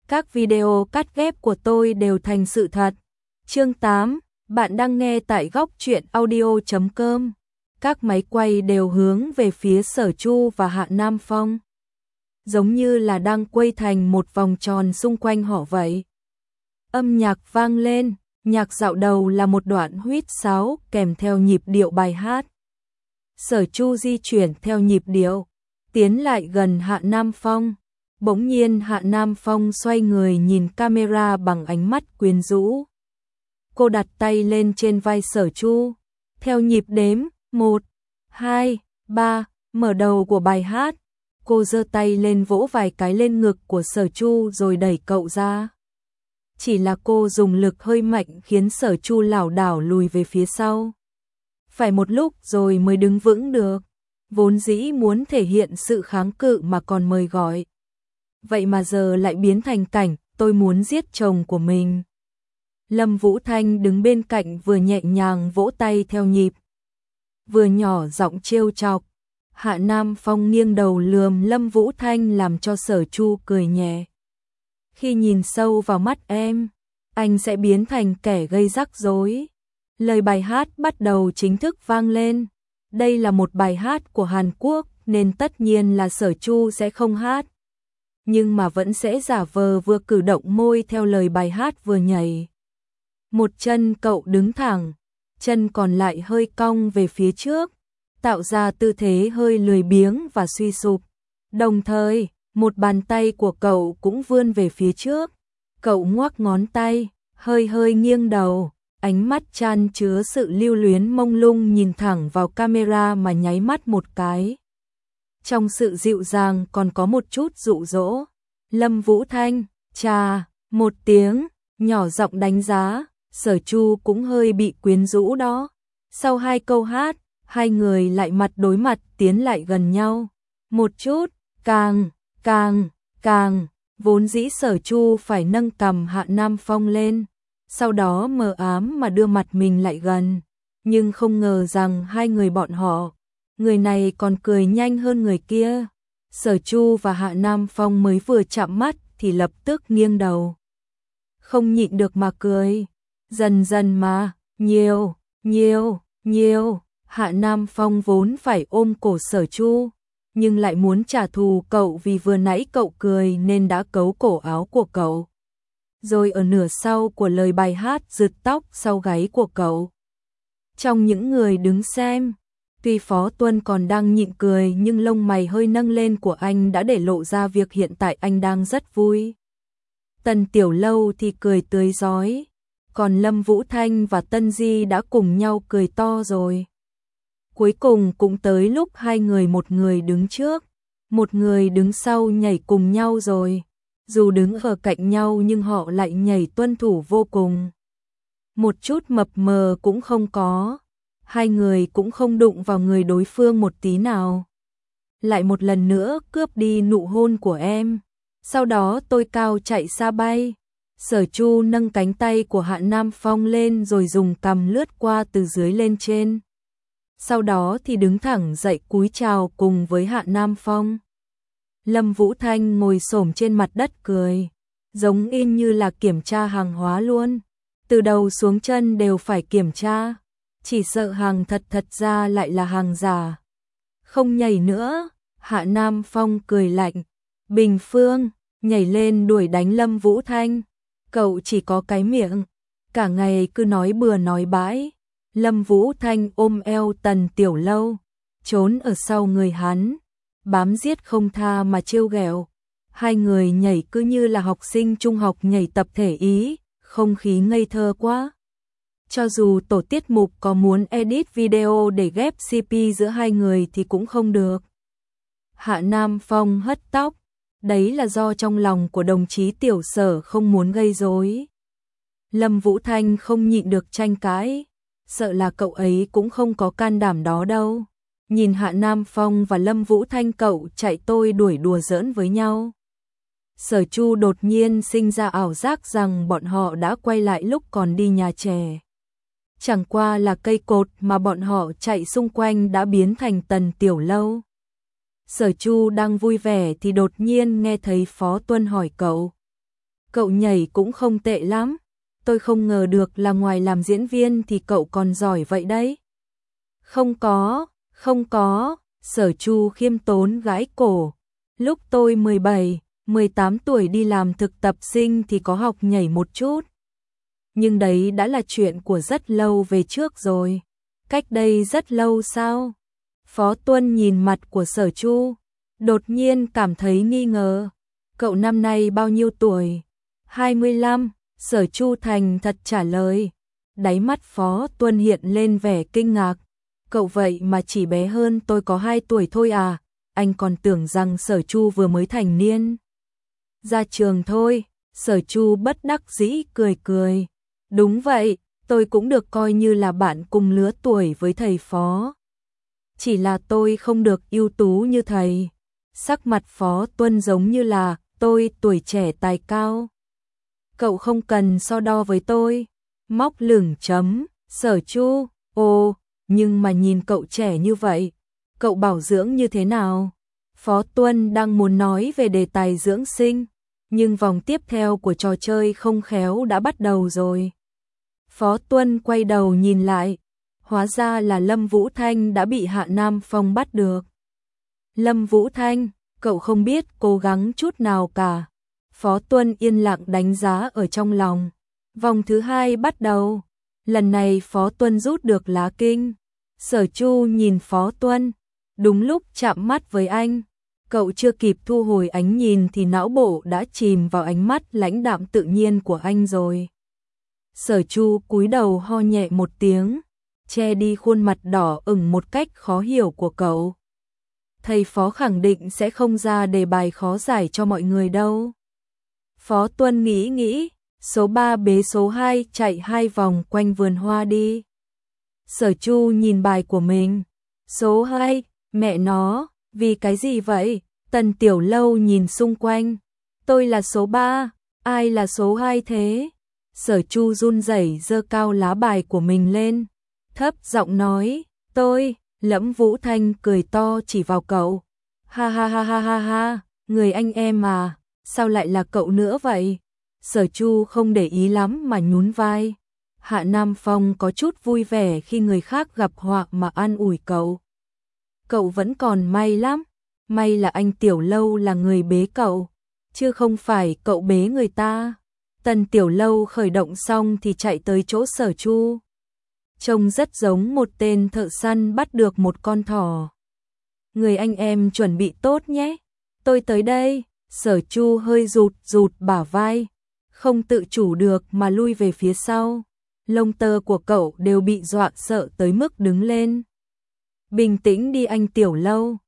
Các video cắt ghép của tôi đều thành sự thật. Chương 8, bạn đang nghe tại góc truyện audio.com. Các máy quay đều hướng về phía Sở Chu và Hạ Nam Phong, giống như là đang quay thành một vòng tròn xung quanh họ vậy. Âm nhạc vang lên, nhạc dạo đầu là một đoạn huýt sáo kèm theo nhịp điệu bài hát. Sở Chu di chuyển theo nhịp điệu, tiến lại gần Hạ Nam Phong. Bỗng nhiên Hạ Nam Phong xoay người nhìn camera bằng ánh mắt quyến rũ. Cô đặt tay lên trên vai Sở Chu, theo nhịp đếm 1, 2, 3, mở đầu của bài hát. Cô giơ tay lên vỗ vài cái lên ngực của Sở Chu rồi đẩy cậu ra. Chỉ là cô dùng lực hơi mạnh khiến Sở Chu lảo đảo lùi về phía sau. Phải một lúc rồi mới đứng vững được. Vốn dĩ muốn thể hiện sự kháng cự mà còn mời gọi. Vậy mà giờ lại biến thành cảnh tôi muốn giết chồng của mình. Lâm Vũ Thanh đứng bên cạnh vừa nhẹ nhàng vỗ tay theo nhịp, vừa nhỏ giọng trêu chọc. Hạ Nam Phong nghiêng đầu lườm Lâm Vũ Thanh làm cho Sở Chu cười nhẹ. Khi nhìn sâu vào mắt em, anh sẽ biến thành kẻ gây rắc rối. Lời bài hát bắt đầu chính thức vang lên. Đây là một bài hát của Hàn Quốc nên tất nhiên là Sở Chu sẽ không hát. Nhưng mà vẫn sẽ giả vờ vừa cử động môi theo lời bài hát vừa nhảy. Một chân cậu đứng thẳng, chân còn lại hơi cong về phía trước, tạo ra tư thế hơi lười biếng và suy sụp. Đồng thời, một bàn tay của cậu cũng vươn về phía trước. Cậu ngoắc ngón tay, hơi hơi nghiêng đầu, ánh mắt chan chứa sự lưu luyến mông lung nhìn thẳng vào camera mà nháy mắt một cái. Trong sự dịu dàng còn có một chút dụ dỗ. Lâm Vũ Thanh, chà, một tiếng, nhỏ giọng đánh giá. Sở Chu cũng hơi bị quyến rũ đó. Sau hai câu hát, hai người lại mặt đối mặt tiến lại gần nhau. Một chút, càng, vốn dĩ Sở Chu phải nâng cằm Hạ Nam Phong lên, sau đó mờ ám mà đưa mặt mình lại gần. Nhưng không ngờ rằng hai người bọn họ, người này còn cười nhanh hơn người kia. Sở Chu và Hạ Nam Phong mới vừa chạm mắt thì lập tức nghiêng đầu. Không nhịn được mà cười. Dần dần mà, nhiều. Hạ Nam Phong vốn phải ôm cổ Sở Chu, nhưng lại muốn trả thù cậu vì vừa nãy cậu cười nên đã cấu cổ áo của cậu. Rồi ở nửa sau của lời bài hát giật tóc sau gáy của cậu. Trong những người đứng xem, tuy Phó Tuân còn đang nhịn cười nhưng lông mày hơi nâng lên của anh đã để lộ ra việc hiện tại anh đang rất vui. Tần Tiểu Lâu thì cười tươi rói, còn Lâm Vũ Thanh và Tân Di đã cùng nhau cười to rồi. Cuối cùng cũng tới lúc hai người, một người đứng trước, một người đứng sau nhảy cùng nhau rồi. Dù đứng ở cạnh nhau nhưng họ lại nhảy tuân thủ vô cùng. Một chút mập mờ cũng không có. Hai người cũng không đụng vào người đối phương một tí nào. Lại một lần nữa cướp đi nụ hôn của em. Sau đó tôi cao chạy xa bay. Sở Chu nâng cánh tay của Hạ Nam Phong lên rồi dùng cằm lướt qua từ dưới lên trên. Sau đó thì đứng thẳng dậy cúi chào cùng với Hạ Nam Phong. Lâm Vũ Thanh ngồi xổm trên mặt đất cười, giống in như là kiểm tra hàng hóa luôn. Từ đầu xuống chân đều phải kiểm tra, chỉ sợ hàng thật ra lại là hàng giả. Không nhảy nữa, Hạ Nam Phong cười lạnh. Bình Phương, nhảy lên đuổi đánh Lâm Vũ Thanh. Cậu chỉ có cái miệng, cả ngày cứ nói bừa nói bãi. Lâm Vũ Thanh ôm eo Tần Tiểu Lâu, trốn ở sau người hắn, bám giết không tha mà trêu ghẹo. Hai người nhảy cứ như là học sinh trung học nhảy tập thể Ý, không khí ngây thơ quá. Cho dù tổ tiết mục có muốn edit video để ghép CP giữa hai người thì cũng không được. Hạ Nam Phong hất tóc, đấy là do trong lòng của đồng chí Tiểu Sở không muốn gây rối. Lâm Vũ Thanh không nhịn được tranh cãi, sợ là cậu ấy cũng không có can đảm đó đâu. Nhìn Hạ Nam Phong và Lâm Vũ Thanh cậu chạy tôi đuổi đùa giỡn với nhau. Sở Chu đột nhiên sinh ra ảo giác rằng bọn họ đã quay lại lúc còn đi nhà trẻ. Chẳng qua là cây cột mà bọn họ chạy xung quanh đã biến thành Tần Tiểu Lâu. Sở Chu đang vui vẻ thì đột nhiên nghe thấy Phó Tuân hỏi cậu. cậu nhảy cũng không tệ lắm. Tôi không ngờ được là ngoài làm diễn viên thì cậu còn giỏi vậy đấy. Không có, Sở Chu khiêm tốn gãi cổ. Lúc tôi 17, 18 tuổi đi làm thực tập sinh thì có học nhảy một chút. Nhưng đấy đã là chuyện của rất lâu về trước rồi. Cách đây rất lâu sao? Phó Tuân nhìn mặt của Sở Chu, đột nhiên cảm thấy nghi ngờ. Cậu năm nay bao nhiêu tuổi? 25, Sở Chu thành thật trả lời. Đáy mắt Phó Tuân hiện lên vẻ kinh ngạc. Cậu vậy mà chỉ bé hơn tôi có 2 tuổi thôi à? Anh còn tưởng rằng Sở Chu vừa mới thành niên. Ra trường thôi, Sở Chu bất đắc dĩ cười cười. Đúng vậy, tôi cũng được coi như là bạn cùng lứa tuổi với thầy Phó. Chỉ là tôi không được ưu tú như thầy. Sắc mặt Phó Tuân giống như là tôi tuổi trẻ tài cao. Cậu không cần so đo với tôi. Móc lửng chấm, Sở Chu, ồ, nhưng mà nhìn cậu trẻ như vậy, cậu bảo dưỡng như thế nào? Phó Tuân đang muốn nói về đề tài dưỡng sinh, nhưng vòng tiếp theo của trò chơi không khéo đã bắt đầu rồi. Phó Tuân quay đầu nhìn lại, hóa ra là Lâm Vũ Thanh đã bị Hạ Nam Phong bắt được. Lâm Vũ Thanh, cậu không biết cố gắng chút nào cả. Phó Tuân yên lặng đánh giá ở trong lòng. Vòng thứ 2 bắt đầu. Lần này Phó Tuân rút được lá kinh. Sở Chu nhìn Phó Tuân, đúng lúc chạm mắt với anh. Cậu chưa kịp thu hồi ánh nhìn thì não bộ đã chìm vào ánh mắt lãnh đạm tự nhiên của anh rồi. Sở Chu cúi đầu ho nhẹ một tiếng, che đi khuôn mặt đỏ ửng một cách khó hiểu của cậu. Thầy Phó khẳng định sẽ không ra đề bài khó giải cho mọi người đâu. Phó Tuân nghĩ, số 3 bế số 2 chạy 2 vòng quanh vườn hoa đi. Sở Chu nhìn bài của mình. Số 2, mẹ nó, vì cái gì vậy? Tần Tiểu Lâu nhìn xung quanh. Tôi là số 3, ai là số 2 thế? Sở Chu run rẩy giơ cao lá bài của mình lên, thấp giọng nói, tôi. Lâm Vũ Thanh cười to chỉ vào cậu. Ha ha ha ha ha ha, người anh em à, sao lại là cậu nữa vậy? Sở Chu không để ý lắm mà nhún vai. Hạ Nam Phong có chút vui vẻ khi người khác gặp họa mà an ủi cậu. Cậu vẫn còn may lắm, may là anh Tiểu Lâu là người bế cậu, chứ không phải cậu bế người ta. Tần Tiểu Lâu khởi động xong thì chạy tới chỗ Sở Chu. Trông rất giống một tên thợ săn bắt được một con thỏ. Người anh em chuẩn bị tốt nhé, tôi tới đây. Sở Chu hơi rụt bả vai, không tự chủ được mà lui về phía sau. Lông tơ của cậu đều bị dọa sợ tới mức đứng lên. Bình tĩnh đi anh Tiểu Lâu.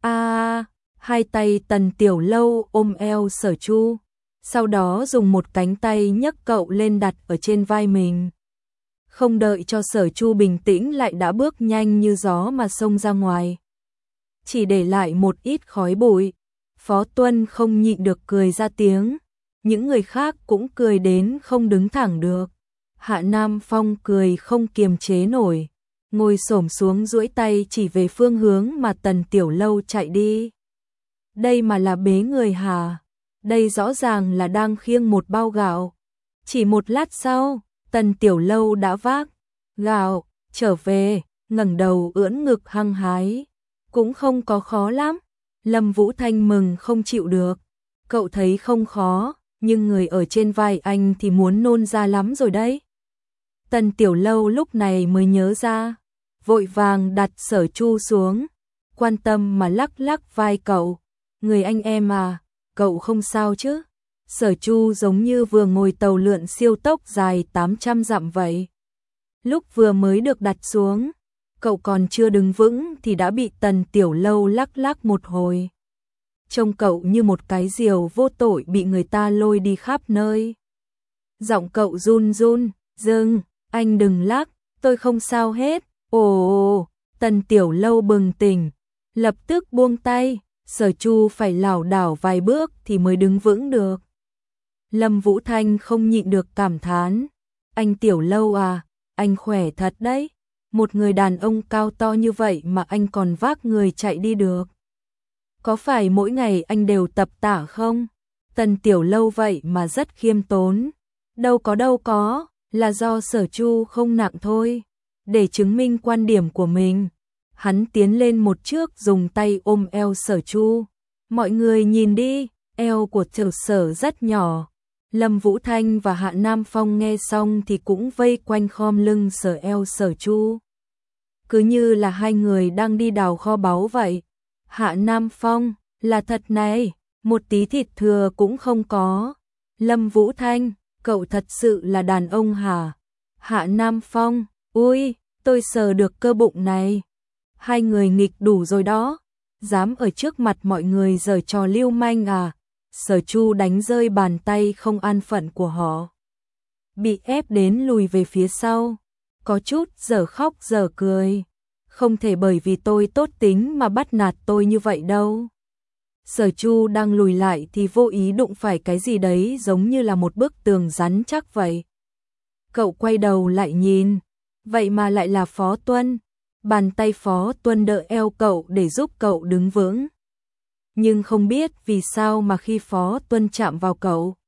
Hai tay Tần Tiểu Lâu ôm eo Sở Chu, sau đó dùng một cánh tay nhấc cậu lên đặt ở trên vai mình. Không đợi cho Sở Chu bình tĩnh lại đã bước nhanh như gió mà xông ra ngoài. Chỉ để lại một ít khói bụi. Phó Tuân không nhịn được cười ra tiếng. Những người khác cũng cười đến không đứng thẳng được. Hạ Nam Phong cười không kiềm chế nổi, ngồi xổm xuống duỗi tay chỉ về phương hướng mà Tần Tiểu Lâu chạy đi. Đây mà là bế người hả? Đây rõ ràng là đang khiêng một bao gạo. Chỉ một lát sau, Tần Tiểu Lâu đã vác gạo trở về, ngẩng đầu ưỡn ngực hăng hái. Cũng không có khó lắm. Lâm Vũ Thanh mừng không chịu được. Cậu thấy không khó, nhưng người ở trên vai anh thì muốn nôn ra lắm rồi đấy. Tần Tiểu Lâu lúc này mới nhớ ra, vội vàng đặt Sở Chu xuống, quan tâm mà lắc lắc vai cậu. Người anh em à, cậu không sao chứ? Sở Chu giống như vừa ngồi tàu lượn siêu tốc dài 800 dặm vậy. Lúc vừa mới được đặt xuống, cậu còn chưa đứng vững thì đã bị Tần Tiểu Lâu lắc lắc một hồi. Trông cậu như một cái diều vô tội bị người ta lôi đi khắp nơi. Giọng cậu run run, dừng, anh đừng lắc, tôi không sao hết. Ồ, Tần Tiểu Lâu bừng tỉnh, lập tức buông tay. Sở Chu phải lảo đảo vài bước thì mới đứng vững được. Lâm Vũ Thanh không nhịn được cảm thán. Anh Tiểu Lâu à, anh khỏe thật đấy. Một người đàn ông cao to như vậy mà anh còn vác người chạy đi được. Có phải mỗi ngày anh đều tập tả không? Tần Tiểu Lâu vậy mà rất khiêm tốn. Đâu có, là do Sở Chu không nặng thôi. Để chứng minh quan điểm của mình, hắn tiến lên một trước dùng tay ôm eo Sở Chu. Mọi người nhìn đi, eo của Tiểu Sở rất nhỏ. Lâm Vũ Thanh và Hạ Nam Phong nghe xong thì cũng vây quanh khom lưng sờ eo Sở Chu. Cứ như là hai người đang đi đào kho báu vậy. Hạ Nam Phong, là thật này, một tí thịt thừa cũng không có. Lâm Vũ Thanh, cậu thật sự là đàn ông hả? Hạ Nam Phong, ui, tôi sờ được cơ bụng này. Hai người nghịch đủ rồi đó, dám ở trước mặt mọi người giở trò lưu manh à? Sở Chu đánh rơi bàn tay không an phận của họ. Bị ép đến lùi về phía sau, có chút dở khóc dở cười. Không thể bởi vì tôi tốt tính mà bắt nạt tôi như vậy đâu. Sở Chu đang lùi lại thì vô ý đụng phải cái gì đấy giống như là một bức tường rắn chắc vậy. Cậu quay đầu lại nhìn, vậy mà lại là Phó Tuân. Bàn tay Phó Tuân đỡ eo cậu để giúp cậu đứng vững. Nhưng không biết vì sao mà khi Phó Tuân chạm vào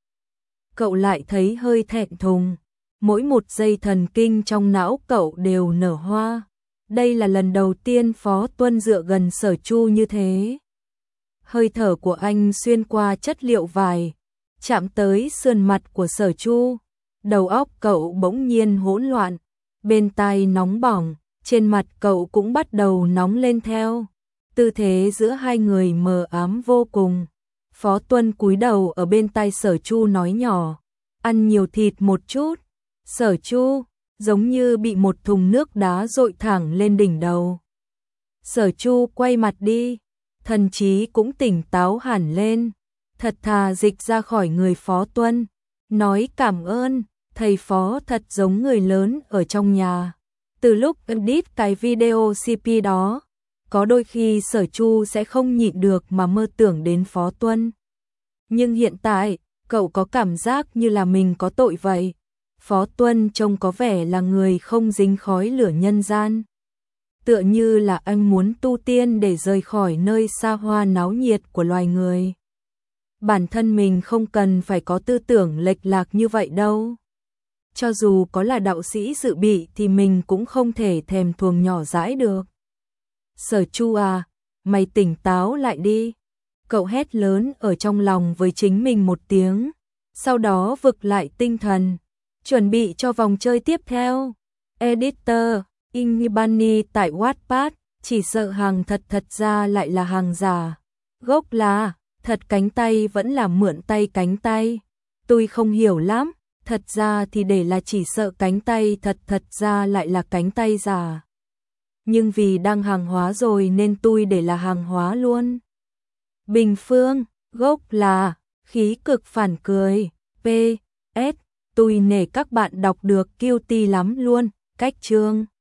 cậu lại thấy hơi thẹn thùng. Mỗi một dây thần kinh trong não cậu đều nở hoa. Đây là lần đầu tiên Phó Tuân dựa gần Sở Chu như thế. Hơi thở của anh xuyên qua chất liệu vải, chạm tới sườn mặt của Sở Chu. Đầu óc cậu bỗng nhiên hỗn loạn, bên tai nóng bỏng, trên mặt cậu cũng bắt đầu nóng lên theo. Tư thế giữa hai người mờ ám vô cùng. Phó Tuân cúi đầu ở bên tai Sở Chu nói nhỏ, ăn nhiều thịt một chút. Sở Chu giống như bị một thùng nước đá dội thẳng lên đỉnh đầu. Sở Chu quay mặt đi, thần trí cũng tỉnh táo hẳn lên, thật thà dịch ra khỏi người Phó Tuân, nói cảm ơn, thầy Phó thật giống người lớn ở trong nhà. Từ lúc edit cái video CP đó, có đôi khi Sở Chu sẽ không nhịn được mà mơ tưởng đến Phó Tuân. Nhưng hiện tại, cậu có cảm giác như là mình có tội vậy. Phó Tuân trông có vẻ là người không dính khói lửa nhân gian. Tựa như là anh muốn tu tiên để rời khỏi nơi xa hoa náo nhiệt của loài người. Bản thân mình không cần phải có tư tưởng lệch lạc như vậy đâu. Cho dù có là đạo sĩ dự bị thì mình cũng không thể thèm thuồng nhỏ dãi được. Sở Chu à, mày tỉnh táo lại đi. Cậu hét lớn ở trong lòng với chính mình một tiếng, sau đó vực lại tinh thần, chuẩn bị cho vòng chơi tiếp theo. Editor, Ingibani tại Wattpad, chỉ sợ hàng thật ra lại là hàng giả. Gốc là, thật cánh tay vẫn là mượn tay cánh tay. Tôi không hiểu lắm, thật ra thì để là chỉ sợ cánh tay thật ra lại là cánh tay giả. Nhưng vì đang hàng hóa rồi nên tôi để là hàng hóa luôn. Bình Phương, gốc là, khí cực phản cười, PS, tôi nể các bạn đọc được cute lắm luôn, cách chương.